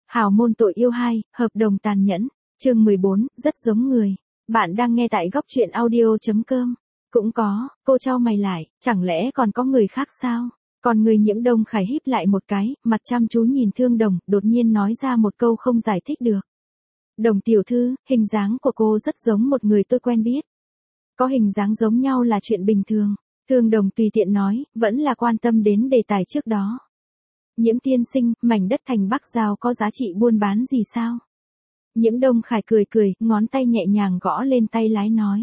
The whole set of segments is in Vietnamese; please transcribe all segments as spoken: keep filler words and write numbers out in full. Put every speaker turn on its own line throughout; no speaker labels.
Hào môn tội yêu hai, hợp đồng tàn nhẫn, chương mười bốn, rất giống người. Bạn đang nghe tại góc truyện audio.com. Cũng có, cô chau mày lại, chẳng lẽ còn có người khác sao? Còn người Nhiễm Đông Khải híp lại một cái, mặt chăm chú nhìn Thương Đồng, đột nhiên nói ra một câu không giải thích được. Đồng tiểu thư, hình dáng của cô rất giống một người tôi quen biết. Có hình dáng giống nhau là chuyện bình thường. Thương Đồng tùy tiện nói, vẫn là quan tâm đến đề tài trước đó. Nhiễm tiên sinh, mảnh đất thành Bắc Giao có giá trị buôn bán gì sao? Nhiễm Đông Khải cười cười, ngón tay nhẹ nhàng gõ lên tay lái nói.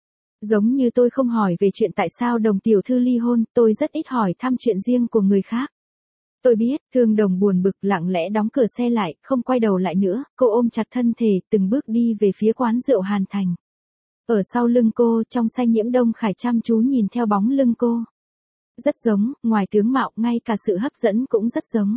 Giống như tôi không hỏi về chuyện tại sao Đồng tiểu thư ly hôn, tôi rất ít hỏi thăm chuyện riêng của người khác. Tôi biết, Thương Đồng buồn bực lặng lẽ đóng cửa xe lại, không quay đầu lại nữa, cô ôm chặt thân thể, từng bước đi về phía quán rượu Hàn Thành. Ở sau lưng cô, trong xe Nhiễm Đông Khải chăm chú nhìn theo bóng lưng cô. Rất giống, ngoài tướng mạo, ngay cả sự hấp dẫn cũng rất giống.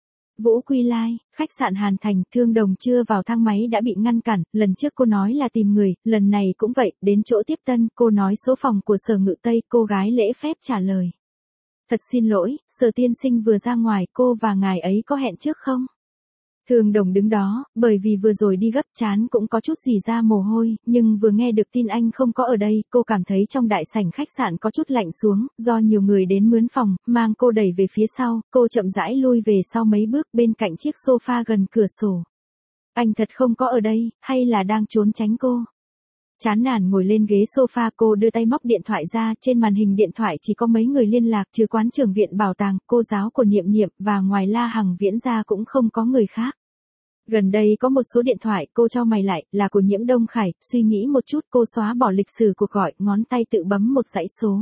Vũ Quy Lai, khách sạn Hàn Thành, Thương Đồng chưa vào thang máy đã bị ngăn cản, lần trước cô nói là tìm người, lần này cũng vậy, đến chỗ tiếp tân, cô nói số phòng của Sở Ngự Tây, cô gái lễ phép trả lời. Thật xin lỗi, Sở tiên sinh vừa ra ngoài, cô và ngài ấy có hẹn trước không? Thương Đồng đứng đó, bởi vì vừa rồi đi gấp chán cũng có chút gì ra mồ hôi, nhưng vừa nghe được tin anh không có ở đây, cô cảm thấy trong đại sảnh khách sạn có chút lạnh xuống, do nhiều người đến mướn phòng, mang cô đẩy về phía sau, cô chậm rãi lui về sau mấy bước bên cạnh chiếc sofa gần cửa sổ. Anh thật không có ở đây, hay là đang trốn tránh cô? Chán nản ngồi lên ghế sofa, cô đưa tay móc điện thoại ra, trên màn hình điện thoại chỉ có mấy người liên lạc trừ quán trưởng viện bảo tàng, cô giáo của Niệm Niệm, và ngoài La Hằng Viễn ra cũng không có người khác. Gần đây có một số điện thoại, cô chau mày lại, là của Nhiễm Đông Khải, suy nghĩ một chút cô xóa bỏ lịch sử cuộc gọi, ngón tay tự bấm một dãy số.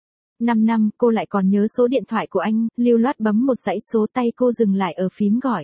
năm năm, cô lại còn nhớ số điện thoại của anh, lưu loát bấm một dãy số, tay cô dừng lại ở phím gọi.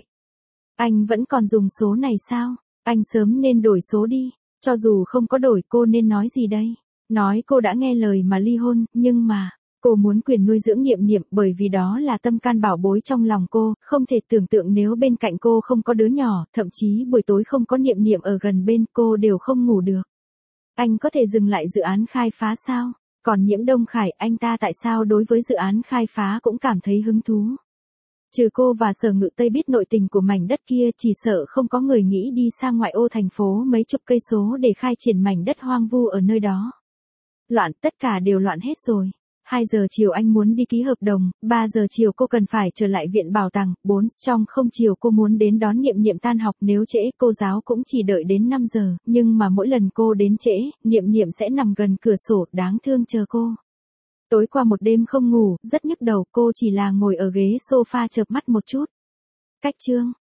Anh vẫn còn dùng số này sao? Anh sớm nên đổi số đi. Cho dù không có đổi, cô nên nói gì đây? Nói cô đã nghe lời mà ly hôn, nhưng mà, cô muốn quyền nuôi dưỡng Niệm Niệm bởi vì đó là tâm can bảo bối trong lòng cô, không thể tưởng tượng nếu bên cạnh cô không có đứa nhỏ, thậm chí buổi tối không có Niệm Niệm ở gần bên cô đều không ngủ được. Anh có thể dừng lại dự án khai phá sao? Còn Nhiễm Đông Khải, anh ta tại sao đối với dự án khai phá cũng cảm thấy hứng thú? Trừ cô và Sở Ngự Tây biết nội tình của mảnh đất kia, chỉ sợ không có người nghĩ đi sang ngoại ô thành phố mấy chục cây số để khai triển mảnh đất hoang vu ở nơi đó. Loạn, tất cả đều loạn hết rồi. hai giờ chiều anh muốn đi ký hợp đồng, ba giờ chiều cô cần phải trở lại viện bảo tàng, bốn trong không chiều cô muốn đến đón Niệm Niệm tan học, nếu trễ cô giáo cũng chỉ đợi đến năm giờ, nhưng mà mỗi lần cô đến trễ, Niệm Niệm sẽ nằm gần cửa sổ, đáng thương chờ cô. Tối qua một đêm không ngủ, rất nhức đầu, cô chỉ là ngồi ở ghế sofa chợp mắt một chút. Cách chương,